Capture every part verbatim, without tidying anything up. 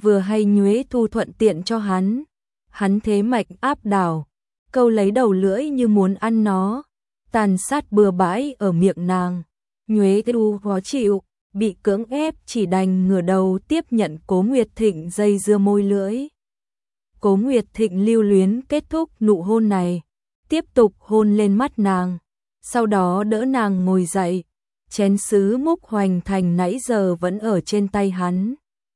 vừa hay Nhuế Thu thuận tiện cho hắn. Hắn thế mạnh áp đảo, câu lấy đầu lưỡi như muốn ăn nó, tàn sát bừa bãi ở miệng nàng. Nhuế Thu khó chịu, bị cưỡng ép chỉ đành ngửa đầu tiếp nhận Cố Nguyệt Thịnh dây dưa môi lưỡi. Cố Nguyệt Thịnh lưu luyến kết thúc nụ hôn này, tiếp tục hôn lên mắt nàng, sau đó đỡ nàng ngồi dậy, chén sứ múc hoành thành nãy giờ vẫn ở trên tay hắn.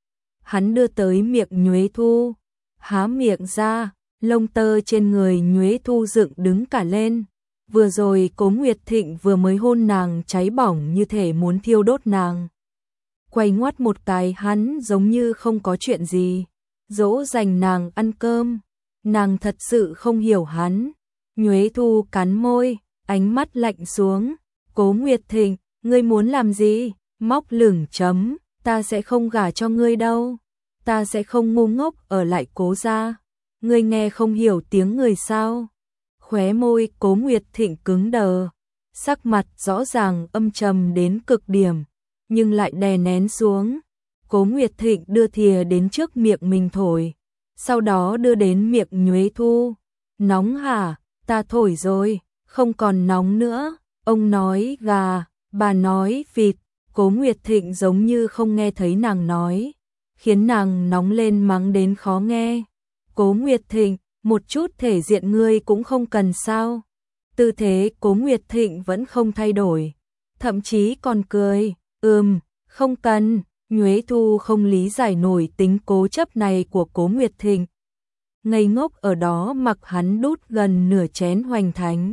Hắn đưa tới miệng Nhuế Thu, há miệng ra, lông tơ trên người Nhuế Thu dựng đứng cả lên. Vừa rồi Cố Nguyệt Thịnh vừa mới hôn nàng cháy bỏng như thể muốn thiêu đốt nàng. Quay ngoắt một cái hắn giống như không có chuyện gì, dỗ dành nàng ăn cơm. Nàng thật sự không hiểu hắn. Nhuế Thu cắn môi, ánh mắt lạnh xuống. Cố Nguyệt Thịnh, ngươi muốn làm gì? Móc lửng chấm, ta sẽ không gả cho ngươi đâu. Ta sẽ không ngu ngốc ở lại Cố gia. Ngươi nghe không hiểu tiếng người sao? Khóe môi Cố Nguyệt Thịnh cứng đờ, sắc mặt rõ ràng âm trầm đến cực điểm, nhưng lại đè nén xuống. Cố Nguyệt Thịnh đưa thìa đến trước miệng mình thổi, sau đó đưa đến miệng Nhuế Thu. Nóng hả? Ta thổi rồi, không còn nóng nữa. Ông nói gà, bà nói vịt. Cố Nguyệt Thịnh giống như không nghe thấy nàng nói, khiến nàng nóng lên mắng đến khó nghe. Cố Nguyệt Thịnh, một chút thể diện ngươi cũng không cần sao? Tư thế Cố Nguyệt Thịnh vẫn không thay đổi, thậm chí còn cười. Ừm, không cần. Nhuế Thu không lý giải nổi tính cố chấp này của Cố Nguyệt Thịnh, ngây ngốc ở đó mặc hắn đút gần nửa chén hoành thánh.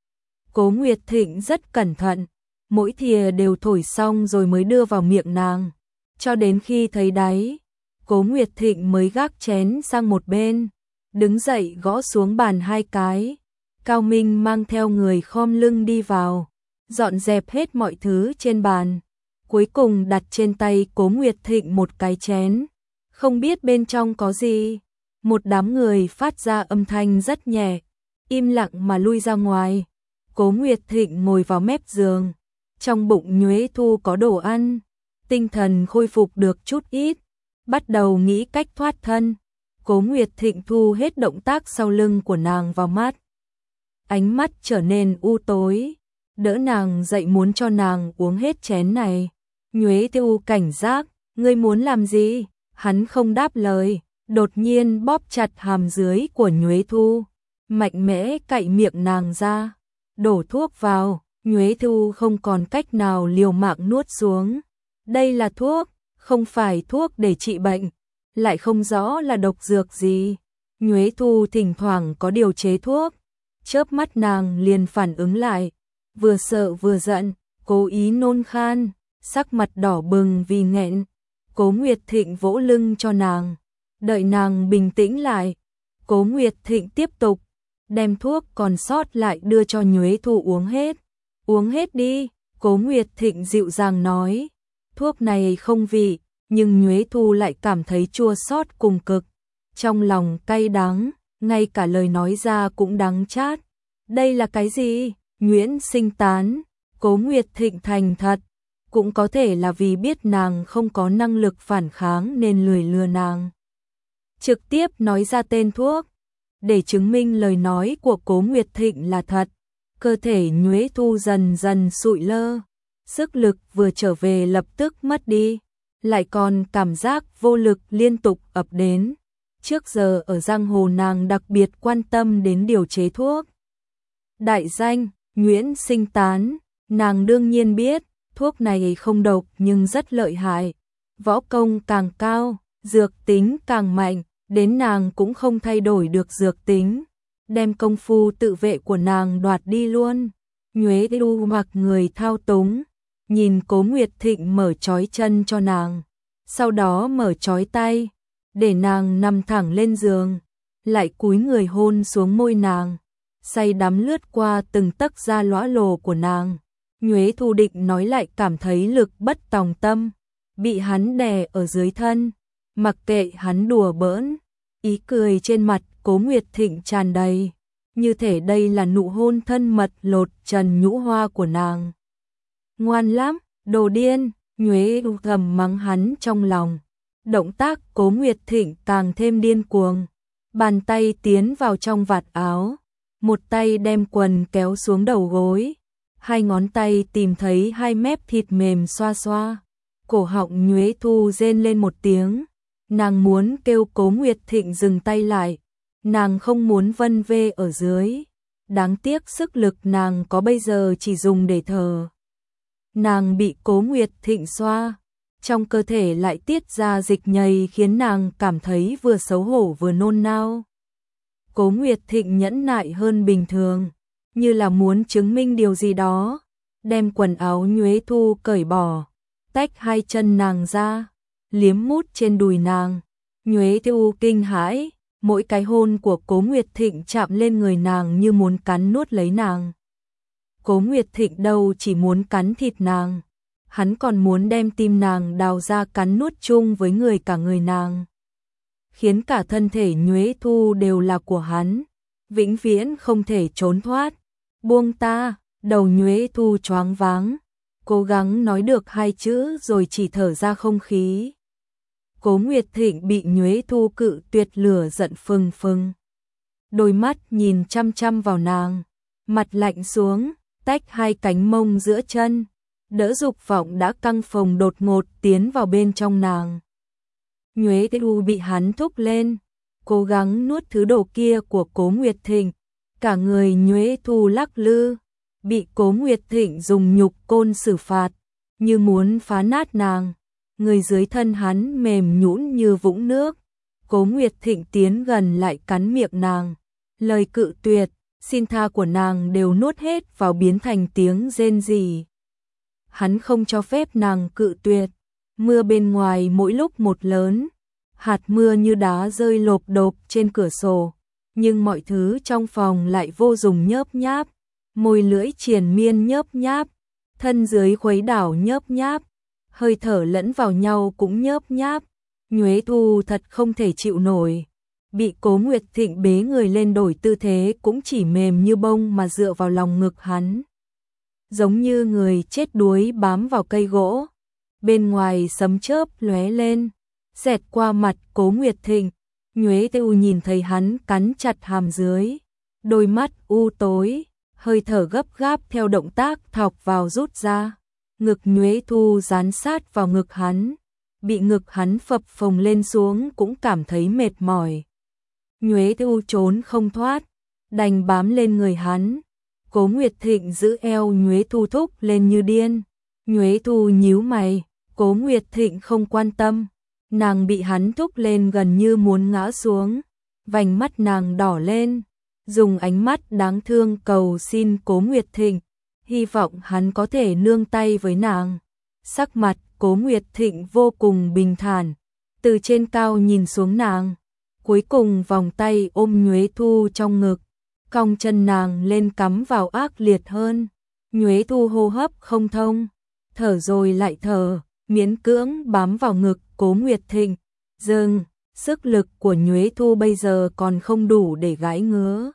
Cố Nguyệt Thịnh rất cẩn thận, mỗi thìa đều thổi xong rồi mới đưa vào miệng nàng, cho đến khi thấy đáy, Cố Nguyệt Thịnh mới gác chén sang một bên, đứng dậy gõ xuống bàn hai cái. Cao Minh mang theo người khom lưng đi vào, dọn dẹp hết mọi thứ trên bàn, cuối cùng đặt trên tay Cố Nguyệt Thịnh một cái chén, không biết bên trong có gì. Một đám người phát ra âm thanh rất nhẹ, im lặng mà lui ra ngoài. Cố Nguyệt Thịnh ngồi vào mép giường, trong bụng Nhuế Thu có đồ ăn, tinh thần khôi phục được chút ít, bắt đầu nghĩ cách thoát thân. Cố Nguyệt Thịnh thu hết động tác sau lưng của nàng vào mắt, ánh mắt trở nên u tối, đỡ nàng dậy muốn cho nàng uống hết chén này. Nhuế Thu cảnh giác, ngươi muốn làm gì? Hắn không đáp lời, đột nhiên bóp chặt hàm dưới của Nhuế Thu, mạnh mẽ cạy miệng nàng ra, đổ thuốc vào. Nhuế Thu không còn cách nào liều mạng nuốt xuống. Đây là thuốc, không phải thuốc để trị bệnh, lại không rõ là độc dược gì. Nhuế Thu thỉnh thoảng có điều chế thuốc, chớp mắt nàng liền phản ứng lại, vừa sợ vừa giận, cố ý nôn khan, sắc mặt đỏ bừng vì nghẹn. Cố Nguyệt Thịnh vỗ lưng cho nàng, đợi nàng bình tĩnh lại. Cố Nguyệt Thịnh tiếp tục đem thuốc còn sót lại đưa cho Nhuế Thu uống hết. Uống hết đi, Cố Nguyệt Thịnh dịu dàng nói. Thuốc này không vị, nhưng Nhuế Thu lại cảm thấy chua xót cùng cực, trong lòng cay đắng, ngay cả lời nói ra cũng đắng chát. Đây là cái gì? Nguyễn Sinh tán. Cố Nguyệt Thịnh thành thật, cũng có thể là vì biết nàng không có năng lực phản kháng nên lười lừa nàng, trực tiếp nói ra tên thuốc, để chứng minh lời nói của Cố Nguyệt Thịnh là thật. Cơ thể Nhuế Thu dần dần sụi lơ, sức lực vừa trở về lập tức mất đi, lại còn cảm giác vô lực liên tục ập đến. Trước giờ ở giang hồ nàng đặc biệt quan tâm đến điều chế thuốc. Đại danh, Nguyễn Sinh tán, nàng đương nhiên biết, thuốc này không độc nhưng rất lợi hại. Võ công càng cao, dược tính càng mạnh, đến nàng cũng không thay đổi được dược tính, đem công phu tự vệ của nàng đoạt đi luôn. Nhuế Thu mặc người thao túng, nhìn Cố Nguyệt Thịnh mở trói chân cho nàng, sau đó mở trói tay, để nàng nằm thẳng lên giường, lại cúi người hôn xuống môi nàng, say đắm lướt qua từng tấc da lõa lồ của nàng. Nhuế Thu định nói lại cảm thấy lực bất tòng tâm, bị hắn đè ở dưới thân, mặc kệ hắn đùa bỡn, ý cười trên mặt Cố Nguyệt Thịnh tràn đầy, như thể đây là nụ hôn thân mật lột trần nhũ hoa của nàng. Ngoan lắm, đồ điên. Nhuế Thu thầm mắng hắn trong lòng, Động tác Cố Nguyệt Thịnh càng thêm điên cuồng, bàn tay tiến vào trong vạt áo, một tay đem quần kéo xuống đầu gối, hai ngón tay tìm thấy hai mép thịt mềm xoa xoa. Cổ họng Nhuế Thu rên lên một tiếng, nàng muốn kêu Cố Nguyệt Thịnh dừng tay lại, nàng không muốn vân vê ở dưới, đáng tiếc sức lực nàng có bây giờ chỉ dùng để thở. Nàng bị Cố Nguyệt Thịnh xoa, trong cơ thể lại tiết ra dịch nhầy khiến nàng cảm thấy vừa xấu hổ vừa nôn nao. Cố Nguyệt Thịnh nhẫn nại hơn bình thường, như là muốn chứng minh điều gì đó, đem quần áo Nhuế Thu cởi bỏ, tách hai chân nàng ra, liếm mút trên đùi nàng. Nhuế Thu kinh hãi, mỗi cái hôn của Cố Nguyệt Thịnh chạm lên người nàng như muốn cắn nuốt lấy nàng. Cố Nguyệt Thịnh đâu chỉ muốn cắn thịt nàng, hắn còn muốn đem tim nàng đào ra cắn nuốt chung với người cả người nàng, khiến cả thân thể Nhuế Thu đều là của hắn, vĩnh viễn không thể trốn thoát. Buông ta, đầu Nhuế Thu choáng váng, cố gắng nói được hai chữ rồi chỉ thở ra không khí. Cố Nguyệt Thịnh bị Nhuế Thu cự tuyệt lửa giận phừng phừng, đôi mắt nhìn chăm chăm vào nàng, mặt lạnh xuống, tách hai cánh mông giữa chân, đỡ dục vọng đã căng phồng đột ngột tiến vào bên trong nàng. Nhuế Thu bị hắn thúc lên, cố gắng nuốt thứ đồ kia của Cố Nguyệt Thịnh, cả người Nhuế Thu lắc lư, bị Cố Nguyệt Thịnh dùng nhục côn xử phạt, như muốn phá nát nàng. Người dưới thân hắn mềm nhũn như vũng nước. Cố Nguyệt Thịnh tiến gần lại cắn miệng nàng, lời cự tuyệt, xin tha của nàng đều nuốt hết vào biến thành tiếng rên rỉ. Hắn không cho phép nàng cự tuyệt. Mưa bên ngoài mỗi lúc một lớn, hạt mưa như đá rơi lộp độp trên cửa sổ, nhưng mọi thứ trong phòng lại vô dụng nhớp nháp, môi lưỡi triền miên nhớp nháp, thân dưới khuấy đảo nhớp nháp, hơi thở lẫn vào nhau cũng nhớp nháp. Nhuế Thu thật không thể chịu nổi, bị Cố Nguyệt Thịnh bế người lên đổi tư thế cũng chỉ mềm như bông mà dựa vào lòng ngực hắn, giống như người chết đuối bám vào cây gỗ. Bên ngoài sấm chớp lóe lên, xẹt qua mặt Cố Nguyệt Thịnh. Nhuế Thu nhìn thấy hắn cắn chặt hàm dưới, đôi mắt u tối, hơi thở gấp gáp theo động tác thọc vào rút ra. Ngực Nhuế Thu dán sát vào ngực hắn, bị ngực hắn phập phồng lên xuống cũng cảm thấy mệt mỏi. Nhuế Thu trốn không thoát, đành bám lên người hắn. Cố Nguyệt Thịnh giữ eo Nhuế Thu thúc lên như điên. Nhuế Thu nhíu mày, Cố Nguyệt Thịnh không quan tâm, nàng bị hắn thúc lên gần như muốn ngã xuống, vành mắt nàng đỏ lên, dùng ánh mắt đáng thương cầu xin Cố Nguyệt Thịnh, hy vọng hắn có thể nương tay với nàng. Sắc mặt Cố Nguyệt Thịnh vô cùng bình thản, từ trên cao nhìn xuống nàng, cuối cùng vòng tay ôm Nhuế Thu trong ngực, cong chân nàng lên cắm vào ác liệt hơn. Nhuế Thu hô hấp không thông, thở rồi lại thở, miễn cưỡng bám vào ngực Cố Nguyệt Thịnh. Dừng, sức lực của Nhuế Thu bây giờ còn không đủ để gãi ngứa.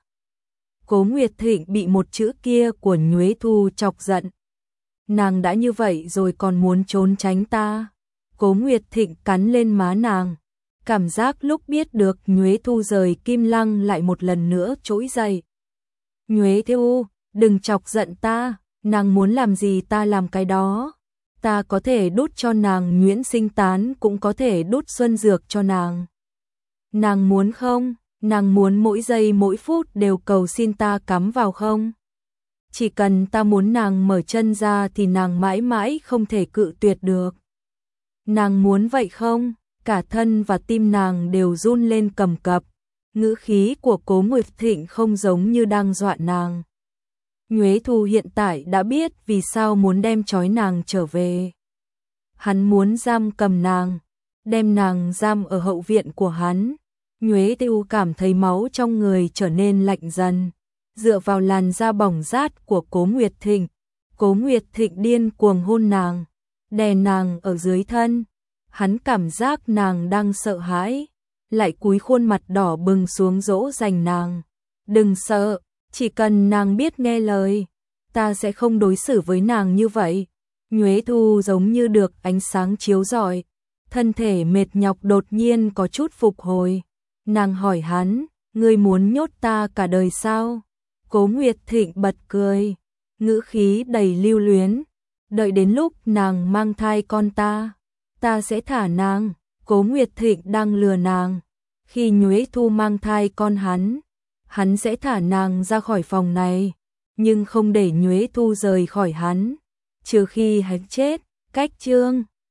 Cố Nguyệt Thịnh bị một chữ kia của Nhuế Thu chọc giận. Nàng đã như vậy rồi còn muốn trốn tránh ta. Cố Nguyệt Thịnh cắn lên má nàng. Cảm giác lúc biết được Nhuế Thu rời Kim Lăng lại một lần nữa trỗi dậy. Nhuế Thu, đừng chọc giận ta, nàng muốn làm gì ta làm cái đó. Ta có thể đút cho nàng nhuyễn sinh tán, cũng có thể đút xuân dược cho nàng. Nàng muốn không? Nàng muốn mỗi giây mỗi phút đều cầu xin ta cắm vào không? Chỉ cần ta muốn nàng mở chân ra thì nàng mãi mãi không thể cự tuyệt được. Nàng muốn vậy không? Cả thân và tim nàng đều run lên cầm cập. Ngữ khí của Cố Nguyệt Thịnh không giống như đang dọa nàng. Nhuế Thu hiện tại đã biết vì sao muốn đem trói nàng trở về. Hắn muốn giam cầm nàng, đem nàng giam ở hậu viện của hắn. Nhuế Thu cảm thấy máu trong người trở nên lạnh dần, dựa vào làn da bỏng rát của Cố Nguyệt Thịnh. Cố Nguyệt Thịnh điên cuồng hôn nàng, đè nàng ở dưới thân. Hắn cảm giác nàng đang sợ hãi, lại cúi khuôn mặt đỏ bừng xuống dỗ dành nàng. Đừng sợ, chỉ cần nàng biết nghe lời, ta sẽ không đối xử với nàng như vậy. Nhuế Thu giống như được ánh sáng chiếu rọi, thân thể mệt nhọc đột nhiên có chút phục hồi. Nàng hỏi hắn, ngươi muốn nhốt ta cả đời sao? Cố Nguyệt Thịnh bật cười, ngữ khí đầy lưu luyến, đợi đến lúc nàng mang thai con ta, ta sẽ thả nàng. Cố Nguyệt Thịnh đang lừa nàng, khi Nhuế Thu mang thai con hắn, hắn sẽ thả nàng ra khỏi phòng này, nhưng không để Nhuế Thu rời khỏi hắn, trừ khi hắn chết. Cách chương